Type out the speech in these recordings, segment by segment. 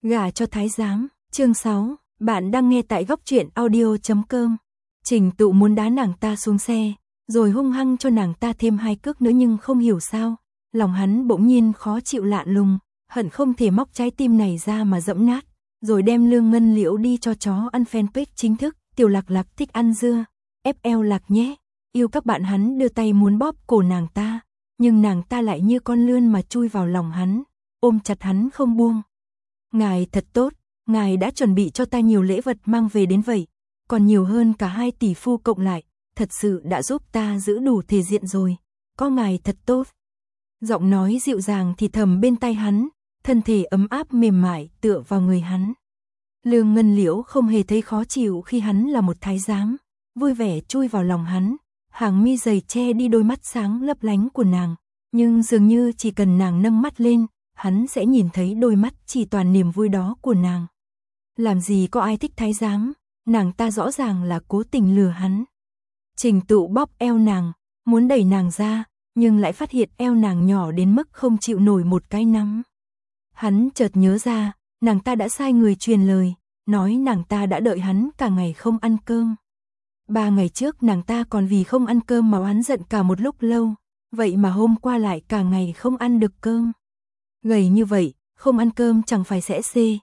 Gả cho thái giám, chương 6, bạn đang nghe tại góc truyện audio.com. Trình Tụ muốn đá nàng ta xuống xe, rồi hung hăng cho nàng ta thêm 2 cước nữa nhưng không hiểu sao, lòng hắn bỗng nhiên khó chịu lạ lùng, hận không thể móc trái tim này ra mà dẫm nát, rồi đem Lương Ngân Liễu đi cho chó ăn. Fanpage chính thức, Tiểu Lạc Lạc thích ăn dưa, FL Lạc nhé, yêu các bạn. Hắn đưa tay muốn bóp cổ nàng ta, nhưng nàng ta lại như con lươn mà chui vào lòng hắn, ôm chặt hắn không buông. Ngài thật tốt, ngài đã chuẩn bị cho ta nhiều lễ vật mang về đến vậy, còn nhiều hơn cả 2 tỷ phu cộng lại, thật sự đã giúp ta giữ đủ thể diện rồi, có ngài thật tốt. Giọng nói dịu dàng thì thầm bên tai hắn, thân thể ấm áp mềm mại tựa vào người hắn. Lương Ngân Liễu không hề thấy khó chịu khi hắn là một thái giám, vui vẻ chui vào lòng hắn, hàng mi dày che đi đôi mắt sáng lấp lánh của nàng, nhưng dường như chỉ cần nàng nâng mắt lên, hắn sẽ nhìn thấy đôi mắt chỉ toàn niềm vui đó của nàng. Làm gì có ai thích thái giám, nàng ta rõ ràng là cố tình lừa hắn. Trình Tụ bóp eo nàng, muốn đẩy nàng ra, nhưng lại phát hiện eo nàng nhỏ đến mức không chịu nổi một cái nắm. Hắn chợt nhớ ra, nàng ta đã sai người truyền lời, nói nàng ta đã đợi hắn cả ngày không ăn cơm. 3 ngày trước nàng ta còn vì không ăn cơm mà oán giận cả một lúc lâu, vậy mà hôm qua lại cả ngày không ăn được cơm. Gầy như vậy, không ăn cơm chẳng phải sẽ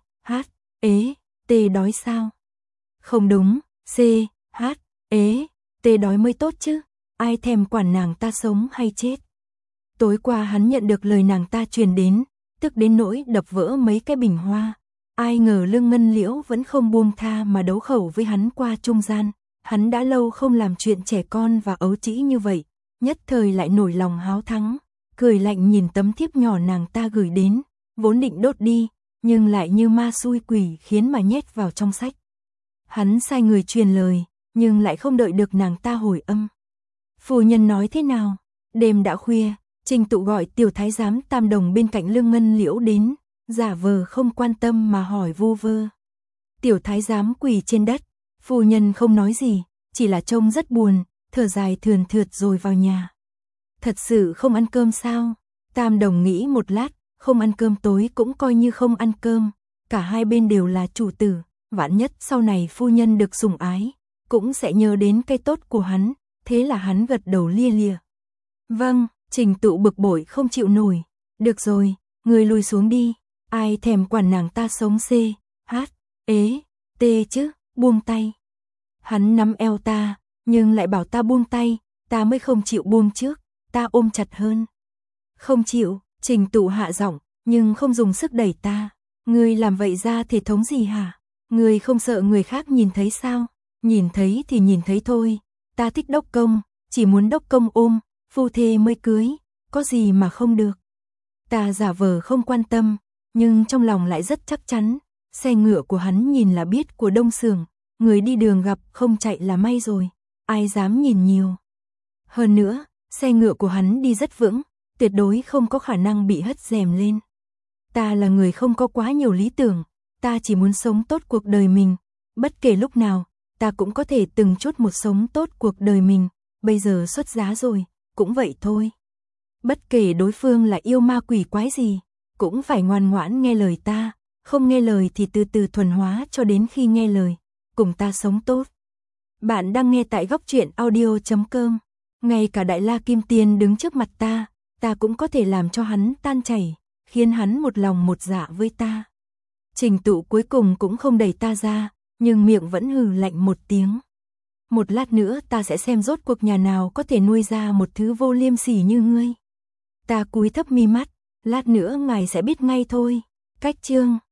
đói sao? Không đúng, đói mới tốt chứ, ai thèm quản nàng ta sống hay chết. Tối qua hắn nhận được lời nàng ta truyền đến, tức đến nỗi đập vỡ mấy cái bình hoa. Ai ngờ Lương Ngân Liễu vẫn không buông tha mà đấu khẩu với hắn qua trung gian. Hắn đã lâu không làm chuyện trẻ con và ấu trĩ như vậy, nhất thời lại nổi lòng háo thắng, cười lạnh nhìn tấm thiếp nhỏ nàng ta gửi đến, vốn định đốt đi, nhưng lại như ma xui quỷ khiến mà nhét vào trong sách. Hắn sai người truyền lời, nhưng lại không đợi được nàng ta hồi âm. Phu nhân nói thế nào? Đêm đã khuya, Trình Tụ gọi tiểu thái giám Tam Đồng bên cạnh Lương Ngân Liễu đến, giả vờ không quan tâm mà hỏi vu vơ. Tiểu thái giám quỳ trên đất, phu nhân không nói gì, chỉ là trông rất buồn, thở dài thườn thượt rồi vào nhà. Thật sự không ăn cơm sao? Tam Đồng nghĩ một lát, không ăn cơm tối cũng coi như không ăn cơm, cả hai bên đều là chủ tử, vạn nhất sau này phu nhân được sủng ái, cũng sẽ nhớ đến cái tốt của hắn, thế là hắn gật đầu lia lịa. Vâng, Trình Tụ bực bội không chịu nổi, được rồi, người lùi xuống đi, ai thèm quản nàng ta sống chứ, buông tay. Hắn nắm eo ta, nhưng lại bảo ta buông tay, ta mới không chịu buông trước, ta ôm chặt hơn. Không chịu, Trình Tụ hạ giọng, nhưng không dùng sức đẩy ta. Ngươi làm vậy ra thể thống gì hả? Ngươi không sợ người khác nhìn thấy sao? Nhìn thấy thì nhìn thấy thôi, ta thích đốc công, chỉ muốn đốc công ôm, phu thê mới cưới, có gì mà không được. Ta giả vờ không quan tâm, nhưng trong lòng lại rất chắc chắn, xe ngựa của hắn nhìn là biết của Đông Xưởng, người đi đường gặp không chạy là may rồi, ai dám nhìn nhiều. Hơn nữa, xe ngựa của hắn đi rất vững, tuyệt đối không có khả năng bị hất rèm lên. Ta là người không có quá nhiều lý tưởng, ta chỉ muốn sống tốt cuộc đời mình, bất kể lúc nào, ta cũng có thể từng chút một sống tốt cuộc đời mình, bây giờ xuất giá rồi, cũng vậy thôi. Bất kể đối phương là yêu ma quỷ quái gì, cũng phải ngoan ngoãn nghe lời ta, không nghe lời thì từ từ thuần hóa cho đến khi nghe lời, cùng ta sống tốt. Bạn đang nghe tại góc truyện audio.com, ngay cả Đại La Kim Tiên đứng trước mặt ta cũng có thể làm cho hắn tan chảy, khiến hắn một lòng một dạ với ta. Trình Tụ cuối cùng cũng không đẩy ta ra, nhưng miệng vẫn hừ lạnh một tiếng. Một lát nữa ta sẽ xem rốt cuộc nhà nào có thể nuôi ra một thứ vô liêm sỉ như ngươi. Ta cúi thấp mi mắt, lát nữa ngài sẽ biết ngay thôi. Cách chương